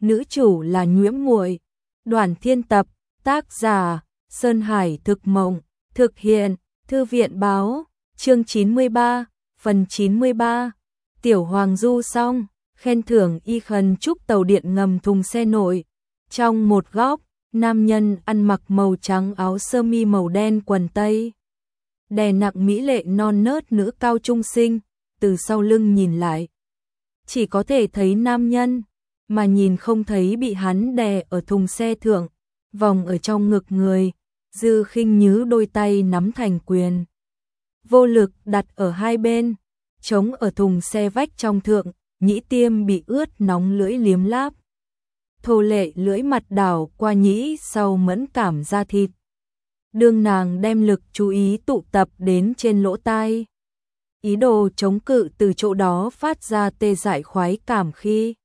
nữ chủ là Nhuễm Muội. Đoàn Thiên tập, tác giả Sơn Hải Thực Mộng, thực hiện Thư viện Báo, chương 93, phần 93. Tiểu Hoàng Du xong, khen thưởng y khẩn trúc tàu điện ngầm thùng xe nội. Trong một góc, nam nhân ăn mặc màu trắng áo sơ mi màu đen quần tây, đè nặng mỹ lệ non nớt nữ cao trung sinh, từ sau lưng nhìn lại, chỉ có thể thấy nam nhân, mà nhìn không thấy bị hắn đè ở thùng xe thượng, vòng ở trong ngực người. Dư Khinh Nhứ đôi tay nắm thành quyền, vô lực đặt ở hai bên, chống ở thùng xe vách trong thượng, nhĩ tiêm bị ướt nóng lưỡi liếm láp. Thô lệ lưỡi mặt đảo qua nhĩ sau mẫn cảm da thịt. Đương nàng đem lực chú ý tụ tập đến trên lỗ tai, ý đồ chống cự từ chỗ đó phát ra tê dại khoái cảm khi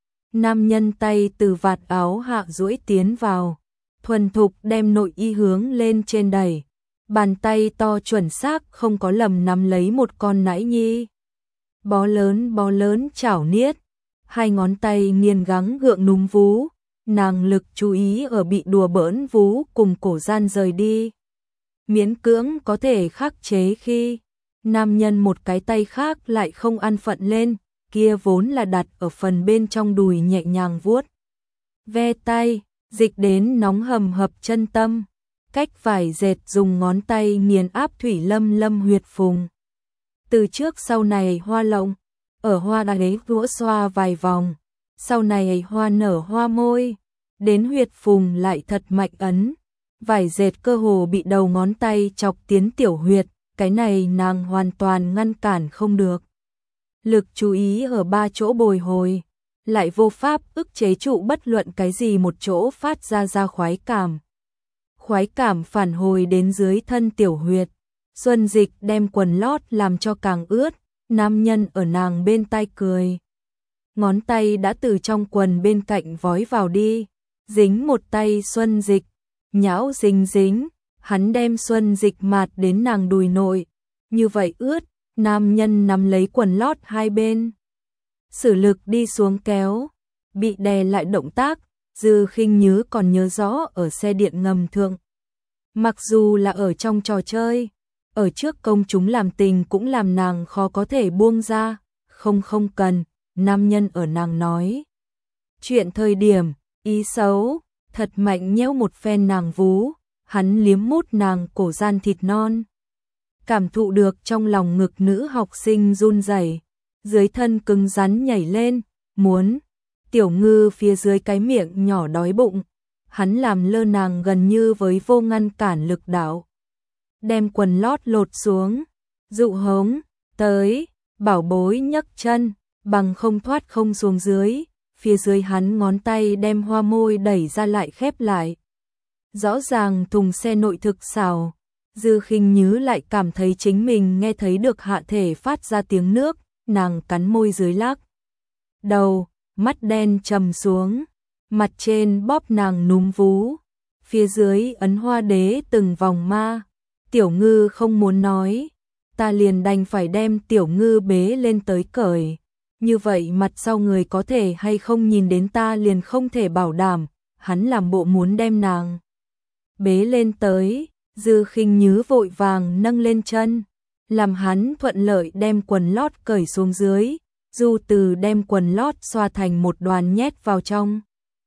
nam nhân tay từ vạt áo hạ duỗi tiến vào, thuần thục đem nội y hướng lên trên đẩy, bàn tay to chuẩn xác không có lầm nắm lấy một con nãi nhi. Bó lớn chảo niết, hai ngón tay nghiền gắng gượng núm vú, nàng lực chú ý ở bị đùa bỡn vú cùng cổ gian rời đi. Miễn cưỡng có thể khắc chế khi nam nhân một cái tay khác lại không an phận lên, kia vốn là đặt ở phần bên trong đùi nhẹ nhàng vuốt ve tay, dịch đến nóng hầm hập chân tâm, cách vải dệt dùng ngón tay nghiền áp thủy lâm huyệt phùng. Từ trước sau này hoa lộng, ở hoa đáy vỗ xoa vài vòng, sau này hoa nở hoa môi, đến huyệt phùng lại thật mạnh ấn, vải dệt cơ hồ bị đầu ngón tay chọc tiến tiểu huyệt, cái này nàng hoàn toàn ngăn cản không được. Lực chú ý ở ba chỗ bồi hồi, lại vô pháp ức chế trụ bất luận cái gì một chỗ phát ra khoái cảm. Khoái cảm phản hồi đến dưới thân tiểu huyệt, Xuân Dịch đem quần lót làm cho càng ướt, nam nhân ở nàng bên tai cười. Ngón tay đã từ trong quần bên cạnh vói vào đi, dính một tay Xuân Dịch, nhão dính, hắn đem Xuân Dịch mạt đến nàng đùi nội, như vậy ướt, nam nhân nắm lấy quần lót hai bên, sử lực đi xuống kéo, bị đè lại động tác. Dư Khinh Nhứ còn nhớ rõ ở xe điện ngầm thượng, mặc dù là ở trong trò chơi, ở trước công chúng làm tình cũng làm nàng khó có thể buông ra, không cần, nam nhân ở nàng nói chuyện thời điểm, ý xấu, thật mạnh nhéo một phen nàng vú, hắn liếm mút nàng cổ gian thịt non. Cảm thụ được trong lòng ngực nữ học sinh run rẩy, dưới thân cứng rắn nhảy lên, muốn tiểu ngư phía dưới cái miệng nhỏ đói bụng, hắn làm lơ nàng gần như với vô ngăn cản lực đạo, đem quần lót lột xuống, dụ hống, tới, bảo bối nhấc chân, bằng không thoát không xuống dưới, phía dưới hắn ngón tay đem hoa môi đẩy ra lại khép lại. Rõ ràng thùng xe nội thực xảo, Dư Khinh Nhứ lại cảm thấy chính mình nghe thấy được hạ thể phát ra tiếng nước, nàng cắn môi dưới lắc đầu, mắt đen trầm xuống, mặt trên bóp nàng núm vú, phía dưới ấn hoa đế từng vòng ma. Tiểu ngư không muốn nói, ta liền đành phải đem tiểu ngư bế lên tới cởi, như vậy mặt sau người có thể hay không nhìn đến ta liền không thể bảo đảm. Hắn làm bộ muốn đem nàng bế lên tới, Dư Khinh Nhứ vội vàng nâng lên chân, làm hắn thuận lợi đem quần lót cởi xuống dưới, Du Từ đem quần lót xoa thành một đoàn nhét vào trong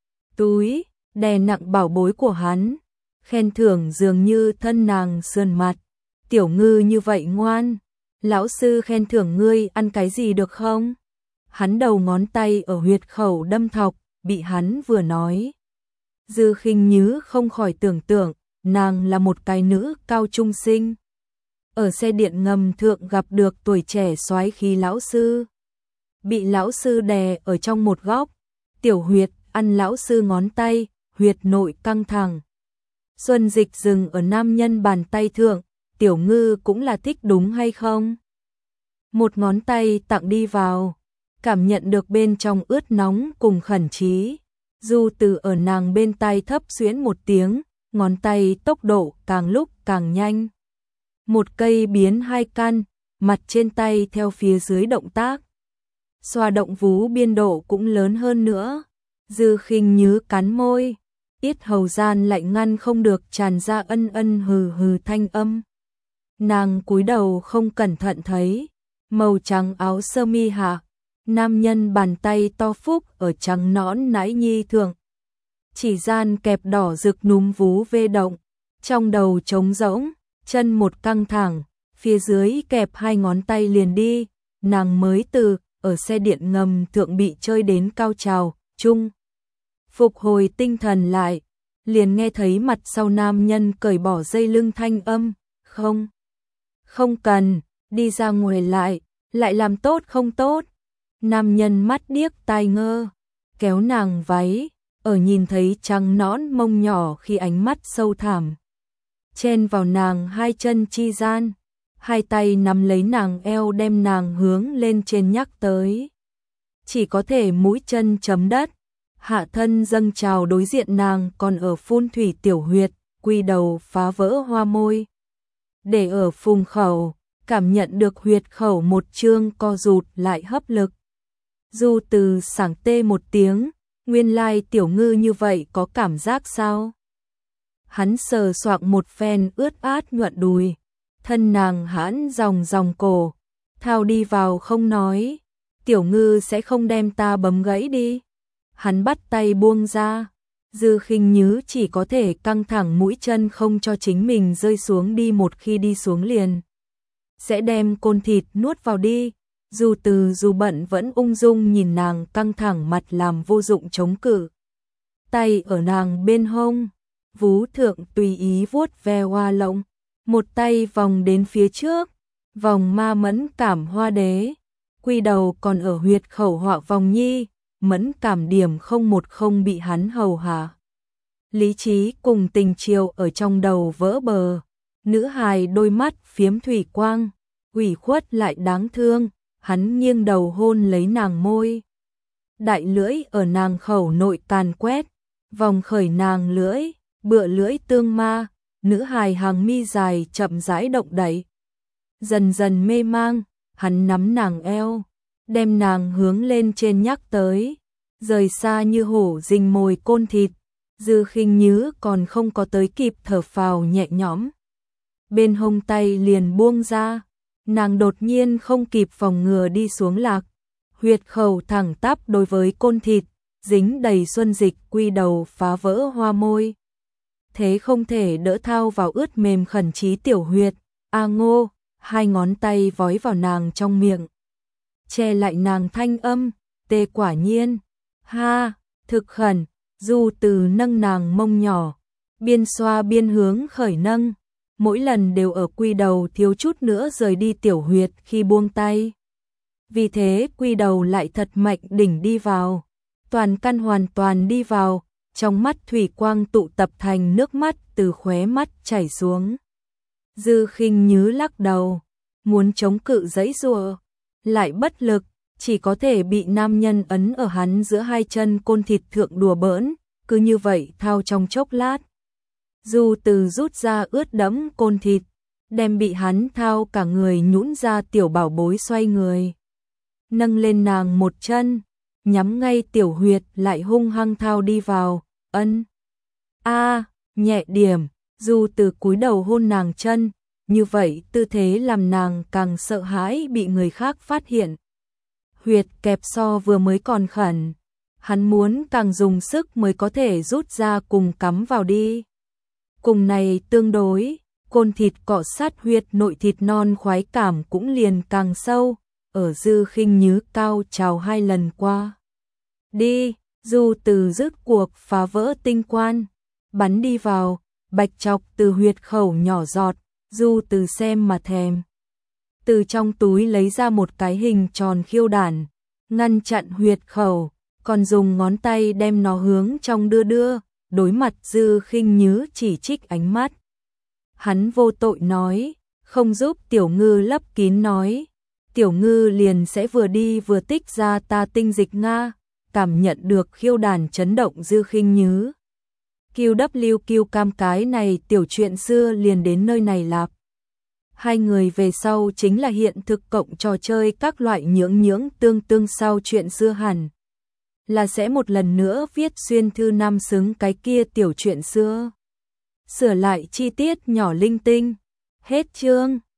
túi, đè nặng bảo bối của hắn, khen thưởng dường như thân nàng sườn mặt. Tiểu ngư như vậy ngoan, lão sư khen thưởng ngươi ăn cái gì được không? Hắn đầu ngón tay ở huyệt khẩu đâm thọc, bị hắn vừa nói. Dư Khinh Nhứ không khỏi tưởng tượng, nàng là một cái nữ cao trung sinh. Ở xe điện ngầm thượng gặp được tuổi trẻ soái khí lão sư. Bị lão sư đè ở trong một góc, tiểu huyệt ăn lão sư ngón tay, huyệt nội căng thẳng. Xuân Dịch dừng ở nam nhân bàn tay thượng, tiểu ngư cũng là thích đúng hay không? Một ngón tay tặng đi vào, cảm nhận được bên trong ướt nóng cùng khẩn trí. Du Từ ở nàng bên tai thấp xuyễn một tiếng, ngón tay tốc độ càng lúc càng nhanh. Một cây biến hai căn, mặt trên tay theo phía dưới động tác. Xoa động vú biên độ cũng lớn hơn nữa. Dư Khinh Nhứ cắn môi, yết hầu gian lại ngăn không được tràn ra ân ân hừ hừ thanh âm. Nàng cúi đầu không cẩn thận thấy, màu trắng áo sơ mi hạ, nam nhân bàn tay to phúc ở trắng nõn nãi nhi thượng. Chỉ gian kẹp đỏ rực núm vú vê động, trong đầu trống rỗng, chân một căng thẳng, phía dưới kẹp hai ngón tay liền đi, nàng mới từ ở xe điện ngầm thượng bị chơi đến cao trào, chung. Phục hồi tinh thần lại, liền nghe thấy mặt sau nam nhân cởi bỏ dây lưng thanh âm, không cần, đi ra ngoài lại làm tốt không tốt. Nam nhân mắt điếc tai ngơ, kéo nàng váy, ở nhìn thấy trắng nõn mông nhỏ khi ánh mắt sâu thẳm. Chen vào nàng hai chân chi gian, hai tay nắm lấy nàng eo đem nàng hướng lên trên nhắc tới. Chỉ có thể mũi chân chấm đất, hạ thân dâng trào đối diện nàng còn ở phun thủy tiểu huyệt, quy đầu phá vỡ hoa môi. Để ở phùng khẩu, cảm nhận được huyệt khẩu một chương co rụt lại hấp lực. Du Từ sảng tê một tiếng, nguyên lai tiểu ngư như vậy có cảm giác sao? Hắn sờ soạng một phen ướt át nhuận đùi, thân nàng hãn dòng cổ, thao đi vào không nói, tiểu ngư sẽ không đem ta bấm gãy đi. Hắn bắt tay buông ra, Dư Khinh Nhứ chỉ có thể căng thẳng mũi chân không cho chính mình rơi xuống đi, một khi đi xuống liền sẽ đem côn thịt nuốt vào đi. Du Từ dù bận vẫn ung dung nhìn nàng căng thẳng mặt làm vô dụng chống cự. Tay ở nàng bên hông, vú thượng tùy ý vuốt ve hoa lộng, một tay vòng đến phía trước, vòng ma mẫn cảm hoa đế, quy đầu còn ở huyệt khẩu họa vòng nhi, mẫn cảm điểm 010 bị hắn hầu hạ. Lý trí cùng tình chiều ở trong đầu vỡ bờ, nữ hài đôi mắt phiếm thủy quang, ủy khuất lại đáng thương. Hắn nghiêng đầu hôn lấy nàng môi, đại lưỡi ở nàng khẩu nội càn quét, vòng khởi nàng lưỡi, bựa lưỡi tương ma, nữ hài hàng mi dài chậm rãi động đậy. Dần dần mê mang, hắn nắm nàng eo, đem nàng hướng lên trên nhắc tới, rời xa như hổ rình mồi côn thịt. Dư Khinh Nhứ còn không có tới kịp thở phào nhẹ nhõm, bên hông tay liền buông ra. Nàng đột nhiên không kịp phòng ngừa đi xuống lạc, huyệt khẩu thẳng tắp đối với côn thịt, dính đầy xuân dịch, quy đầu phá vỡ hoa môi. Thế không thể đỡ thao vào ướt mềm khẩn trí tiểu huyệt, a ngô, hai ngón tay vói vào nàng trong miệng, che lại nàng thanh âm, tê quả nhiên, ha, thực khẩn. Du Từ nâng nàng mông nhỏ, biên xoa biên hướng khởi nâng. Mỗi lần đều ở quy đầu thiếu chút nữa rời đi tiểu huyệt khi buông tay. Vì thế quy đầu lại thật mạnh đỉnh đi vào, toàn căn hoàn toàn đi vào, trong mắt thủy quang tụ tập thành nước mắt từ khóe mắt chảy xuống. Dư Khinh Nhứ lắc đầu, muốn chống cự giãy giụa, lại bất lực, chỉ có thể bị nam nhân ấn ở hắn giữa hai chân côn thịt thượng đùa bỡn, cứ như vậy thao trong chốc lát. Du Từ rút ra ướt đẫm côn thịt, đem bị hắn thao cả người nhũn ra tiểu bảo bối xoay người, nâng lên nàng một chân, nhắm ngay tiểu huyệt lại hung hăng thao đi vào, ân. A, nhẹ điểm. Du Từ cúi đầu hôn nàng chân, như vậy tư thế làm nàng càng sợ hãi bị người khác phát hiện. Huyệt kẹp so vừa mới còn khẩn, hắn muốn càng dùng sức mới có thể rút ra cùng cắm vào đi. Cùng này tương đối, côn thịt cọ sát huyệt nội thịt non khoái cảm cũng liền càng sâu, ở Dư Khinh Nhứ cao trào 2 lần qua. Đi, Du Từ dứt cuộc phá vỡ tinh quan, bắn đi vào, bạch chọc từ huyệt khẩu nhỏ giọt, Du Từ xem mà thèm. Từ trong túi lấy ra một cái hình tròn khiêu đản, ngăn chặn huyệt khẩu, còn dùng ngón tay đem nó hướng trong đưa. Đối mặt Dư Khinh Nhứ chỉ trích ánh mắt, hắn vô tội nói, không giúp tiểu ngư lấp kín nói, tiểu ngư liền sẽ vừa đi vừa tích ra ta tinh dịch Nga. Cảm nhận được khiêu đàn chấn động Dư Khinh Nhứ, QWQ cam cái này tiểu chuyện xưa liền đến nơi này lạp. Hai người về sau chính là hiện thực cộng trò chơi các loại nhưỡng tương sau chuyện xưa hẳn là sẽ một lần nữa viết xuyên thư năm xứng cái kia tiểu chuyện xưa. Sửa lại chi tiết nhỏ linh tinh. Hết chương.